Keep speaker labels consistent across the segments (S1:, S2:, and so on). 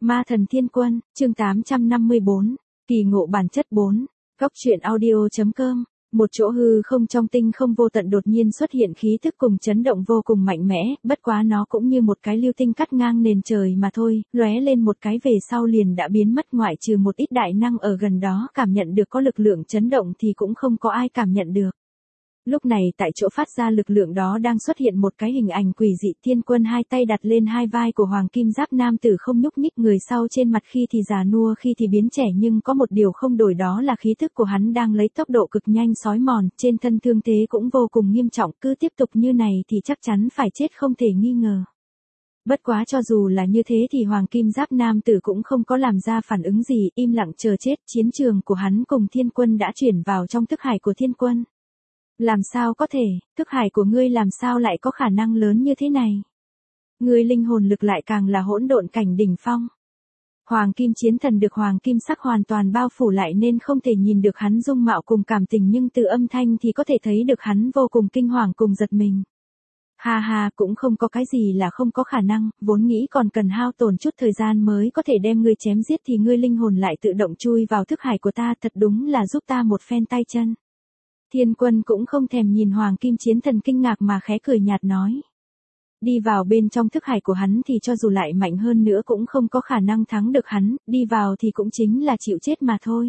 S1: Ma thần thiên quân, chương 854, kỳ ngộ bản chất 4, góc truyện audio.com. Một chỗ hư không trong tinh không vô tận đột nhiên xuất hiện khí thức cùng chấn động vô cùng mạnh mẽ, bất quá nó cũng như một cái lưu tinh cắt ngang nền trời mà thôi, lóe lên một cái về sau liền đã biến mất, ngoại trừ một ít đại năng ở gần đó cảm nhận được có lực lượng chấn động thì cũng không có ai cảm nhận được. Lúc này tại chỗ phát ra lực lượng đó đang xuất hiện một cái hình ảnh quỷ dị, thiên quân hai tay đặt lên hai vai của hoàng kim giáp nam tử không nhúc nhích, người sau trên mặt khi thì già nua khi thì biến trẻ, nhưng có một điều không đổi đó là khí thức của hắn đang lấy tốc độ cực nhanh xói mòn, trên thân thương thế cũng vô cùng nghiêm trọng, cứ tiếp tục như này thì chắc chắn phải chết không thể nghi ngờ. Bất quá cho dù là như thế thì hoàng kim giáp nam tử cũng không có làm ra phản ứng gì, im lặng chờ chết. Chiến trường của hắn cùng thiên quân đã chuyển vào trong thức hải của thiên quân. Làm sao có thể, thức hải của ngươi làm sao lại có khả năng lớn như thế này? Ngươi linh hồn lực lại càng là hỗn độn cảnh đỉnh phong. Hoàng kim chiến thần được hoàng kim sắc hoàn toàn bao phủ lại nên không thể nhìn được hắn dung mạo cùng cảm tình, nhưng từ âm thanh thì có thể thấy được hắn vô cùng kinh hoàng cùng giật mình. Ha ha, cũng không có cái gì là không có khả năng, vốn nghĩ còn cần hao tổn chút thời gian mới có thể đem ngươi chém giết thì ngươi linh hồn lại tự động chui vào thức hải của ta, thật đúng là giúp ta một phen tay chân. Thiên quân cũng không thèm nhìn hoàng kim chiến thần kinh ngạc mà khẽ cười nhạt nói. Đi vào bên trong thức hải của hắn thì cho dù lại mạnh hơn nữa cũng không có khả năng thắng được hắn, đi vào thì cũng chính là chịu chết mà thôi.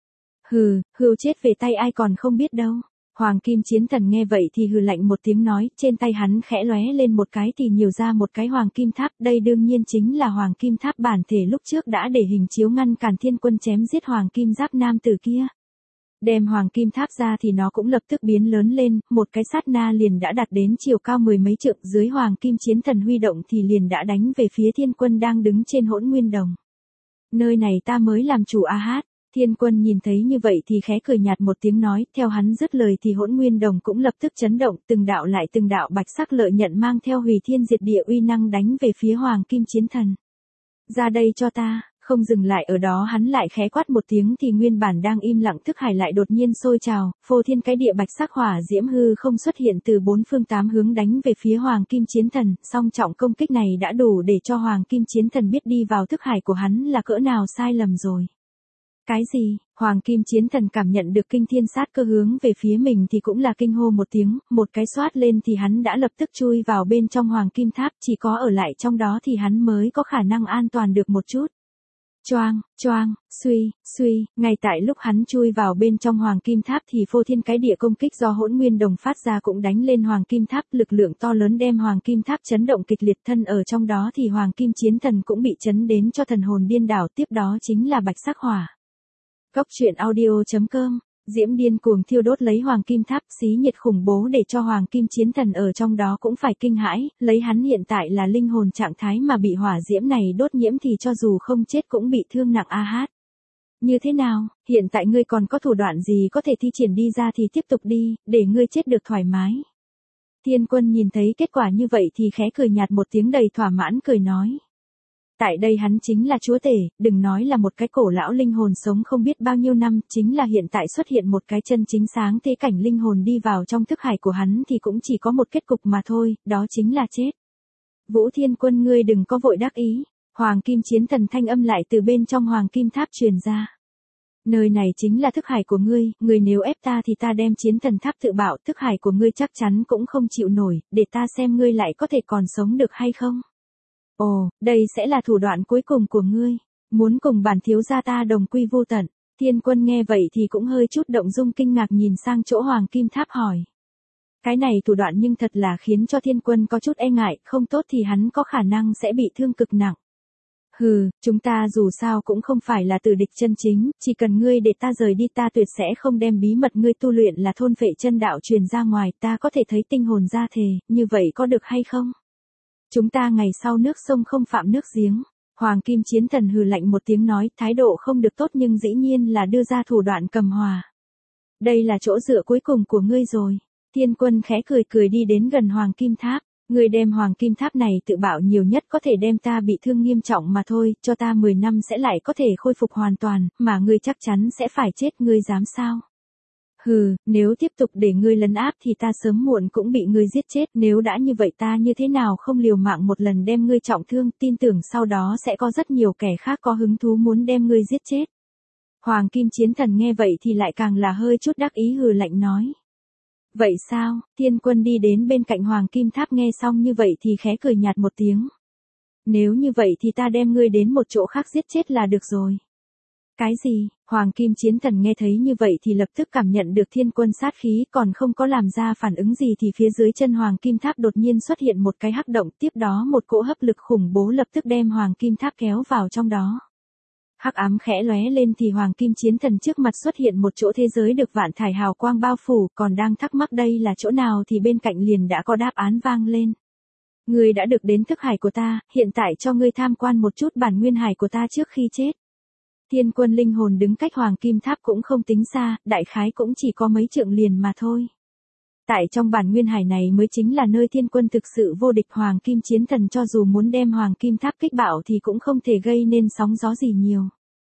S1: Hừ, hưu chết về tay ai còn không biết đâu. Hoàng kim chiến thần nghe vậy thì hừ lạnh một tiếng nói, trên tay hắn khẽ lóe lên một cái thì nhiều ra một cái hoàng kim tháp, đây đương nhiên chính là hoàng kim tháp bản thể lúc trước đã để hình chiếu ngăn cản thiên quân chém giết hoàng kim giáp nam tử kia. Đem hoàng kim tháp ra thì nó cũng lập tức biến lớn lên, một cái sát na liền đã đạt đến chiều cao mười mấy trượng, dưới hoàng kim chiến thần huy động thì liền đã đánh về phía thiên quân đang đứng trên hỗn nguyên đồng. Nơi này ta mới làm chủ a hát. Thiên quân nhìn thấy như vậy thì khẽ cười nhạt một tiếng nói, theo hắn dứt lời thì hỗn nguyên đồng cũng lập tức chấn động, từng đạo lại từng đạo bạch sắc lợi nhận mang theo hủy thiên diệt địa uy năng đánh về phía hoàng kim chiến thần. Ra đây cho ta. Không dừng lại ở đó, hắn lại khẽ quát một tiếng thì nguyên bản đang im lặng thức hải lại đột nhiên sôi trào, phô thiên cái địa bạch sắc hỏa diễm hư không xuất hiện từ bốn phương tám hướng đánh về phía hoàng kim chiến thần, song trọng công kích này đã đủ để cho hoàng kim chiến thần biết đi vào thức hải của hắn là cỡ nào sai lầm rồi. Cái gì? Hoàng kim chiến thần cảm nhận được kinh thiên sát cơ hướng về phía mình thì cũng là kinh hô một tiếng, một cái xoát lên thì hắn đã lập tức chui vào bên trong hoàng kim tháp, chỉ có ở lại trong đó thì hắn mới có khả năng an toàn được một chút. Choang, choang, suy, ngay tại lúc hắn chui vào bên trong hoàng kim tháp thì phô thiên cái địa công kích do hỗn nguyên đồng phát ra cũng đánh lên hoàng kim tháp, lực lượng to lớn đem hoàng kim tháp chấn động kịch liệt, thân ở trong đó thì hoàng kim chiến thần cũng bị chấn đến cho thần hồn điên đảo, tiếp đó chính là bạch sắc hỏa. Góc truyện audio.com. Diễm điên cuồng thiêu đốt lấy hoàng kim tháp, xí nhiệt khủng bố để cho hoàng kim chiến thần ở trong đó cũng phải kinh hãi, lấy hắn hiện tại là linh hồn trạng thái mà bị hỏa diễm này đốt nhiễm thì cho dù không chết cũng bị thương nặng a hát. Như thế nào, hiện tại ngươi còn có thủ đoạn gì có thể thi triển đi ra thì tiếp tục đi, để ngươi chết được thoải mái. Thiên quân nhìn thấy kết quả như vậy thì khẽ cười nhạt một tiếng đầy thỏa mãn cười nói. Tại đây hắn chính là chúa tể, đừng nói là một cái cổ lão linh hồn sống không biết bao nhiêu năm, chính là hiện tại xuất hiện một cái chân chính sáng thế cảnh linh hồn đi vào trong thức hải của hắn thì cũng chỉ có một kết cục mà thôi, đó chính là chết. Vũ Thiên Quân, ngươi đừng có vội đắc ý, hoàng kim chiến thần thanh âm lại từ bên trong hoàng kim tháp truyền ra. Nơi này chính là thức hải của ngươi, ngươi nếu ép ta thì ta đem chiến thần tháp tự bạo, thức hải của ngươi chắc chắn cũng không chịu nổi, để ta xem ngươi lại có thể còn sống được hay không. Ồ, đây sẽ là thủ đoạn cuối cùng của ngươi, muốn cùng bản thiếu gia ta đồng quy vô tận. Thiên quân nghe vậy thì cũng hơi chút động dung kinh ngạc nhìn sang chỗ hoàng kim tháp hỏi. Cái này thủ đoạn nhưng thật là khiến cho thiên quân có chút e ngại, không tốt thì hắn có khả năng sẽ bị thương cực nặng. Hừ, chúng ta dù sao cũng không phải là tử địch chân chính, chỉ cần ngươi để ta rời đi ta tuyệt sẽ không đem bí mật ngươi tu luyện là thôn phệ chân đạo truyền ra ngoài, ta có thể thấy tinh hồn ra thề, như vậy có được hay không? Chúng ta ngày sau nước sông không phạm nước giếng. Hoàng kim chiến thần hừ lạnh một tiếng nói, thái độ không được tốt nhưng dĩ nhiên là đưa ra thủ đoạn cầm hòa. Đây là chỗ dựa cuối cùng của ngươi rồi. Thiên quân khẽ cười đi đến gần hoàng kim tháp. Ngươi đem hoàng kim tháp này tự bạo nhiều nhất có thể đem ta bị thương nghiêm trọng mà thôi, cho ta 10 năm sẽ lại có thể khôi phục hoàn toàn, mà ngươi chắc chắn sẽ phải chết, ngươi dám sao? Hừ, nếu tiếp tục để ngươi lấn áp thì ta sớm muộn cũng bị ngươi giết chết, nếu đã như vậy ta như thế nào không liều mạng một lần đem ngươi trọng thương, tin tưởng sau đó sẽ có rất nhiều kẻ khác có hứng thú muốn đem ngươi giết chết. Hoàng Kim Chiến Thần nghe vậy thì lại càng là hơi chút đắc ý hừ lạnh nói. Vậy sao, Thiên Quân đi đến bên cạnh Hoàng Kim Tháp nghe xong như vậy thì khẽ cười nhạt một tiếng. Nếu như vậy thì ta đem ngươi đến một chỗ khác giết chết là được rồi. Cái gì? Hoàng Kim Chiến Thần nghe thấy như vậy thì lập tức cảm nhận được Thiên Quân sát khí, còn không có làm ra phản ứng gì thì phía dưới chân Hoàng Kim Tháp đột nhiên xuất hiện một cái hắc động, tiếp đó một cỗ hấp lực khủng bố lập tức đem Hoàng Kim Tháp kéo vào trong đó. Hắc ám khẽ lóe lên thì Hoàng Kim Chiến Thần trước mặt xuất hiện một chỗ thế giới được vạn thải hào quang bao phủ, còn đang thắc mắc đây là chỗ nào thì bên cạnh liền đã có đáp án vang lên. Ngươi đã được đến thức hải của ta, hiện tại cho ngươi tham quan một chút bản nguyên hải của ta trước khi chết. Thiên Quân linh hồn đứng cách Hoàng Kim Tháp cũng không tính xa, đại khái cũng chỉ có mấy trượng liền mà thôi. Tại trong bản nguyên hải này mới chính là nơi Thiên Quân thực sự vô địch, Hoàng Kim Chiến Thần cho dù muốn đem Hoàng Kim Tháp kích bạo thì cũng không thể gây nên sóng gió gì nhiều.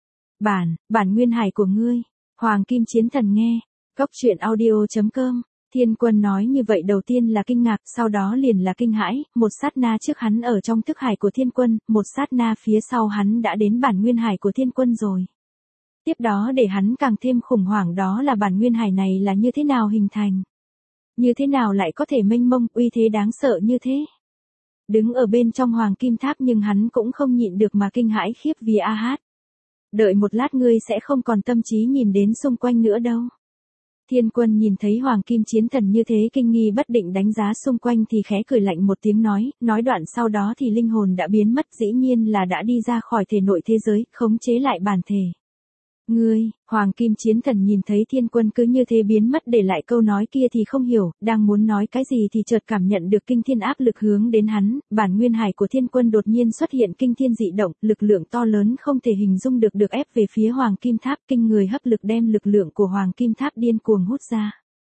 S1: Bản nguyên hải của ngươi, Hoàng Kim Chiến Thần nghe, Cốc Truyện Audio.com, Thiên Quân nói như vậy đầu tiên là kinh ngạc, sau đó liền là kinh hãi, một sát na trước hắn ở trong thức hải của Thiên Quân, một sát na phía sau hắn đã đến bản nguyên hải của Thiên Quân rồi. Tiếp đó để hắn càng thêm khủng hoảng đó là bản nguyên hải này là như thế nào hình thành. Như thế nào lại có thể mênh mông, uy thế đáng sợ như thế. Đứng ở bên trong Hoàng Kim Tháp nhưng hắn cũng không nhịn được mà kinh hãi khiếp vì a hát. Đợi một lát ngươi sẽ không còn tâm trí nhìn đến xung quanh nữa đâu. Thiên Quân nhìn thấy Hoàng Kim Chiến Thần như thế kinh nghi bất định đánh giá xung quanh thì khẽ cười lạnh một tiếng nói đoạn sau đó thì linh hồn đã biến mất, dĩ nhiên là đã đi ra khỏi thể nội thế giới, khống chế lại bản thể. Ngươi, Hoàng Kim Chiến Thần nhìn thấy Thiên Quân cứ như thế biến mất để lại câu nói kia thì không hiểu, đang muốn nói cái gì thì chợt cảm nhận được kinh thiên áp lực hướng đến hắn, bản nguyên hải của Thiên Quân đột nhiên xuất hiện kinh thiên dị động, lực lượng to lớn không thể hình dung được ép về phía Hoàng Kim Tháp, kinh người hấp lực đem lực lượng của Hoàng Kim Tháp điên cuồng hút ra.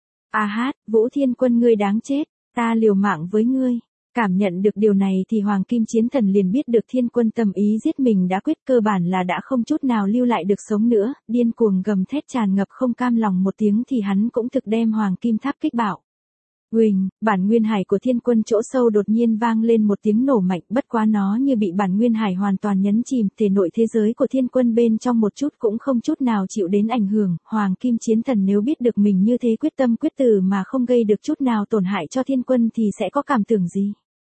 S1: A hát, Vũ Thiên Quân ngươi đáng chết, ta liều mạng với ngươi. Cảm nhận được điều này thì Hoàng Kim Chiến Thần liền biết được Thiên Quân tâm ý giết mình đã quyết, cơ bản là đã không chút nào lưu lại được sống nữa, điên cuồng gầm thét tràn ngập không cam lòng một tiếng thì hắn cũng thực đem Hoàng Kim Tháp kích bạo. Huỳnh, bản nguyên hải của Thiên Quân chỗ sâu đột nhiên vang lên một tiếng nổ mạnh, bất quá nó như bị bản nguyên hải hoàn toàn nhấn chìm, thể nội thế giới của Thiên Quân bên trong một chút cũng không chút nào chịu đến ảnh hưởng. Hoàng Kim Chiến Thần nếu biết được mình như thế quyết tâm quyết tử mà không gây được chút nào tổn hại cho Thiên Quân thì sẽ có cảm tưởng gì?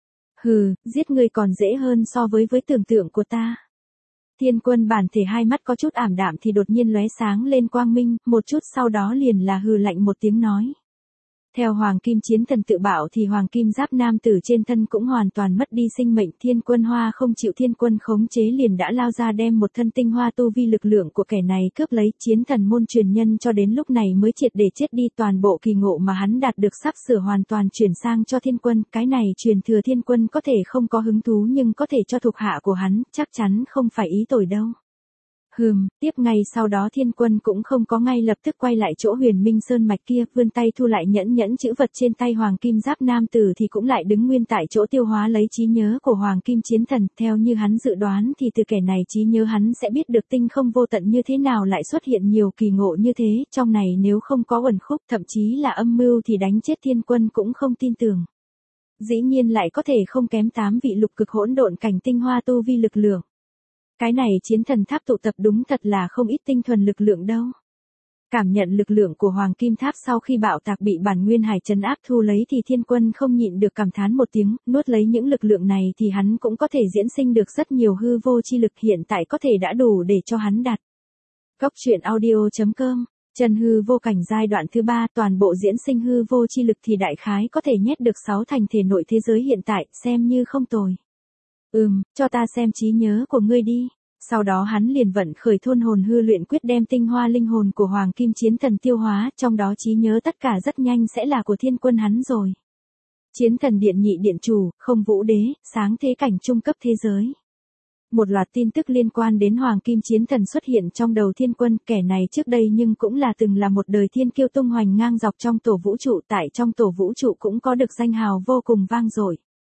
S1: Hừ, giết người còn dễ hơn so với tưởng tượng của ta. Thiên Quân bản thể hai mắt có chút ảm đạm thì đột nhiên lóe sáng lên quang minh, một chút sau đó liền là hừ lạnh một tiếng nói. Theo Hoàng Kim Chiến Thần tự bảo thì Hoàng Kim Giáp nam tử trên thân cũng hoàn toàn mất đi sinh mệnh, Thiên Quân Hoa không chịu Thiên Quân khống chế liền đã lao ra đem một thân tinh hoa tu vi lực lượng của kẻ này cướp lấy, chiến thần môn truyền nhân cho đến lúc này mới triệt để chết đi, toàn bộ kỳ ngộ mà hắn đạt được sắp sửa hoàn toàn chuyển sang cho Thiên Quân, cái này truyền thừa Thiên Quân có thể không có hứng thú nhưng có thể cho thuộc hạ của hắn, chắc chắn không phải ý tồi đâu. Tiếp ngay sau đó Thiên Quân cũng không có ngay lập tức quay lại chỗ Huyền Minh Sơn mạch kia, vươn tay thu lại nhẫn chữ vật trên tay Hoàng Kim Giáp nam tử thì cũng lại đứng nguyên tại chỗ tiêu hóa lấy trí nhớ của Hoàng Kim Chiến Thần, theo như hắn dự đoán thì từ kẻ này trí nhớ hắn sẽ biết được tinh không vô tận như thế nào lại xuất hiện nhiều kỳ ngộ như thế, trong này nếu không có uẩn khúc thậm chí là âm mưu thì đánh chết Thiên Quân cũng không tin tưởng. Dĩ nhiên lại có thể không kém 8 vị lục cực hỗn độn cảnh tinh hoa tu vi lực lượng. Cái này chiến thần tháp tụ tập đúng thật là không ít tinh thuần lực lượng đâu. Cảm nhận lực lượng của Hoàng Kim Tháp sau khi bạo tạc bị bản nguyên hải trấn áp thu lấy thì Thiên Quân không nhịn được cảm thán một tiếng, nuốt lấy những lực lượng này thì hắn cũng có thể diễn sinh được rất nhiều hư vô chi lực, hiện tại có thể đã đủ để cho hắn đạt. Cốc Truyện Audio.com, Chân hư vô cảnh giai đoạn thứ 3, toàn bộ diễn sinh hư vô chi lực thì đại khái có thể nhét được 6 thành thể nội thế giới hiện tại, xem như không tồi. Cho ta xem trí nhớ của ngươi đi. Sau đó hắn liền vận khởi thôn hồn hư luyện quyết đem tinh hoa linh hồn của Hoàng Kim Chiến Thần tiêu hóa, trong đó trí nhớ tất cả rất nhanh sẽ là của Thiên Quân hắn rồi. Chiến thần điện nhị điện chủ, không vũ đế, sáng thế cảnh trung cấp thế giới. Một loạt tin tức liên quan đến Hoàng Kim Chiến Thần xuất hiện trong đầu Thiên Quân, kẻ này trước đây nhưng cũng là từng là một đời thiên kiêu tung hoành ngang dọc trong tổ vũ trụ, tại trong tổ vũ trụ cũng có được danh hào vô cùng vang dội.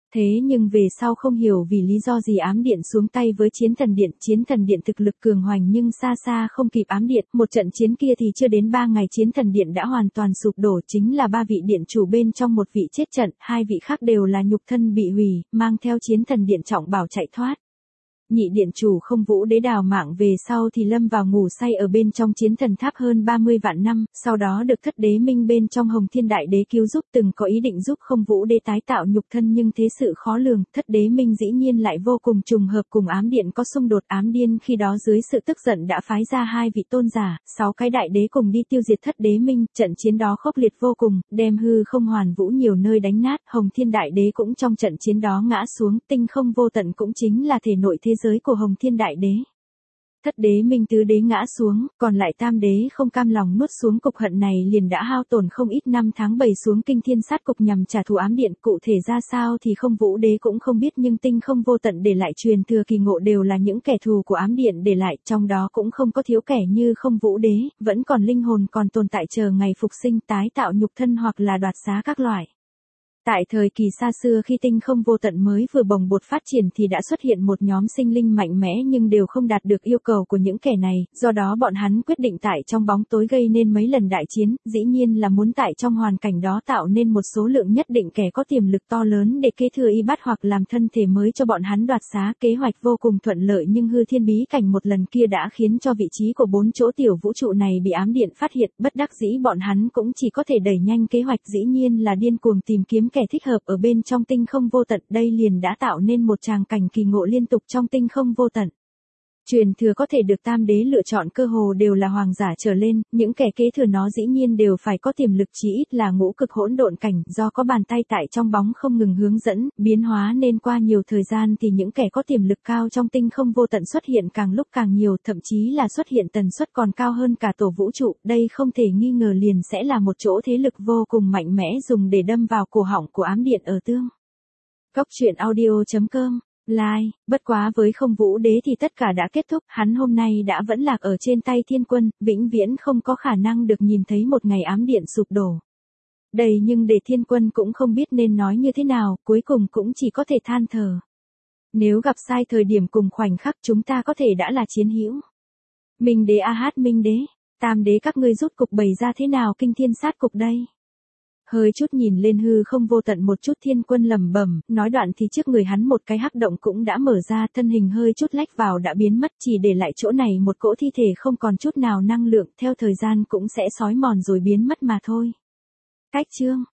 S1: Thế nhưng về sau không hiểu vì lý do gì ám điện xuống tay với chiến thần điện thực lực cường hoành nhưng xa xa không kịp ám điện, một trận chiến kia thì chưa đến 3 ngày chiến thần điện đã hoàn toàn sụp đổ, chính là 3 vị điện chủ bên trong một vị chết trận, 2 vị khác đều là nhục thân bị hủy, mang theo chiến thần điện trọng bảo chạy thoát. Nhị điện chủ Không Vũ Đế đào mạng về sau thì lâm vào ngủ say ở bên trong chiến thần tháp hơn 30 vạn năm, sau đó được Thất Đế Minh bên trong Hồng Thiên Đại Đế cứu giúp, từng có ý định giúp Không Vũ Đế tái tạo nhục thân nhưng thế sự khó lường, Thất Đế Minh dĩ nhiên lại vô cùng trùng hợp cùng ám điện có xung đột. Ám điên khi đó dưới sự tức giận đã phái ra 2 vị tôn giả, 6 cái đại đế cùng đi tiêu diệt Thất Đế Minh, trận chiến đó khốc liệt vô cùng, đem hư không hoàn vũ nhiều nơi đánh nát, Hồng Thiên Đại Đế cũng trong trận chiến đó ngã xuống, tinh không vô tận cũng chính là thể nội thế giới của Hồng Thiên Đại Đế. Thất Đế Minh tứ đế ngã xuống, còn lại tam đế không cam lòng nuốt xuống cục hận này liền đã hao tổn không ít năm tháng bày xuống kinh thiên sát cục nhằm trả thù ám điện, cụ thể ra sao thì Không Vũ Đế cũng không biết nhưng tinh không vô tận để lại truyền thừa kỳ ngộ đều là những kẻ thù của ám điện để lại, trong đó cũng không có thiếu kẻ như Không Vũ Đế, vẫn còn linh hồn còn tồn tại chờ ngày phục sinh tái tạo nhục thân hoặc là đoạt xá các loại. Tại thời kỳ xa xưa khi tinh không vô tận mới vừa bồng bột phát triển thì đã xuất hiện một nhóm sinh linh mạnh mẽ nhưng đều không đạt được yêu cầu của những kẻ này, do đó bọn hắn quyết định tại trong bóng tối gây nên mấy lần đại chiến, dĩ nhiên là muốn tại trong hoàn cảnh đó tạo nên một số lượng nhất định kẻ có tiềm lực to lớn để kế thừa y bát hoặc làm thân thể mới cho bọn hắn đoạt xá. Kế hoạch vô cùng thuận lợi nhưng hư thiên bí cảnh một lần kia đã khiến cho vị trí của 4 chỗ tiểu vũ trụ này bị ám điện phát hiện, bất đắc dĩ bọn hắn cũng chỉ có thể đẩy nhanh kế hoạch, dĩ nhiên là điên cuồng tìm kiếm kẻ thích hợp ở bên trong tinh không vô tận, đây liền đã tạo nên một tràng cảnh kỳ ngộ liên tục trong tinh không vô tận. Truyền thừa có thể được tam đế lựa chọn cơ hồ đều là hoàng giả trở lên, những kẻ kế thừa nó dĩ nhiên đều phải có tiềm lực chí ít là ngũ cực hỗn độn cảnh, do có bàn tay tại trong bóng không ngừng hướng dẫn, biến hóa nên qua nhiều thời gian thì những kẻ có tiềm lực cao trong tinh không vô tận xuất hiện càng lúc càng nhiều, thậm chí là xuất hiện tần suất còn cao hơn cả tổ vũ trụ, đây không thể nghi ngờ liền sẽ là một chỗ thế lực vô cùng mạnh mẽ dùng để đâm vào cổ họng của ám điện ở tương. Cốc truyện audio.com Like, bất quá với Không Vũ Đế thì tất cả đã kết thúc, hắn hôm nay đã vẫn lạc ở trên tay thiên quân, vĩnh viễn không có khả năng được nhìn thấy một ngày ám điện sụp đổ. Đây nhưng để thiên quân cũng không biết nên nói như thế nào, cuối cùng cũng chỉ có thể than thở. Nếu gặp sai thời điểm cùng khoảnh khắc chúng ta có thể đã là chiến hữu. Minh Đế Minh Đế, tam đế các ngươi rút cục bày ra thế nào kinh thiên sát cục đây? Hơi chút nhìn lên hư không vô tận một chút thiên quân lẩm bẩm, nói đoạn thì trước người hắn một cái hắc động cũng đã mở ra, thân hình hơi chút lách vào đã biến mất, chỉ để lại chỗ này một cỗ thi thể không còn chút nào năng lượng, theo thời gian cũng sẽ xói mòn rồi biến mất mà thôi. Cách chương